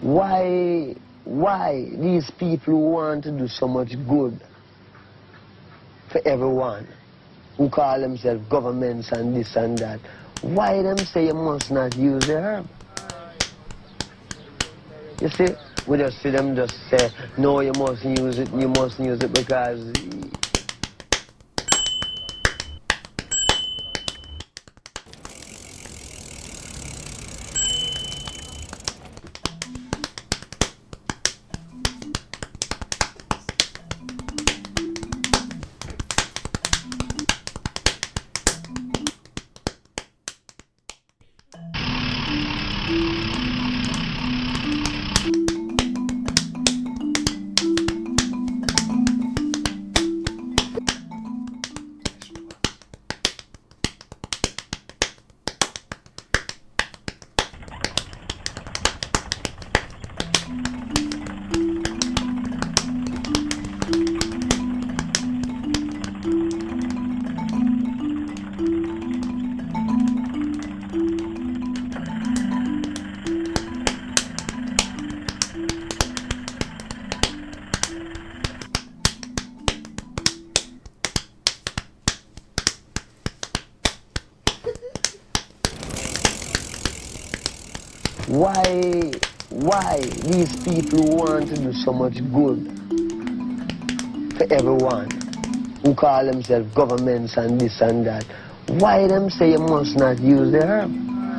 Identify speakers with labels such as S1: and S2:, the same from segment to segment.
S1: why these people who want to do so much good for everyone, who call themselves governments and this and that, why them say you must not use the herb? You see, we just see them just say, no, you mustn't use it because... Why these people who want to do so much good for everyone, who call themselves governments and this and that, why them say you must not use the herb?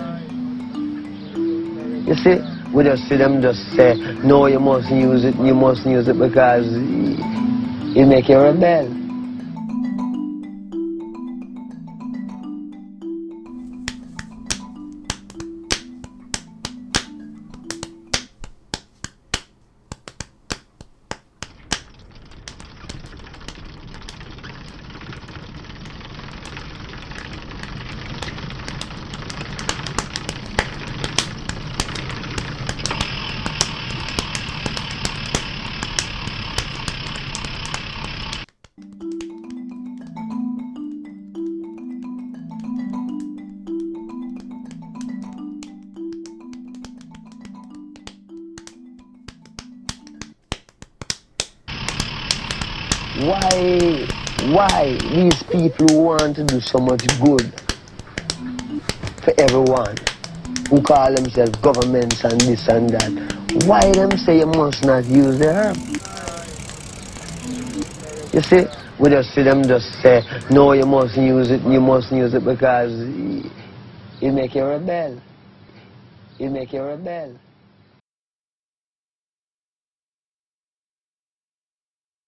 S1: You see, we just see them just say, no, you mustn't use it because it make you rebel. Why these people who want to do so much good for everyone, who call themselves governments and this and that, why them say you must not use the herb? You see, we just see them just say, no, you mustn't use it because it make you rebel. It make you rebel.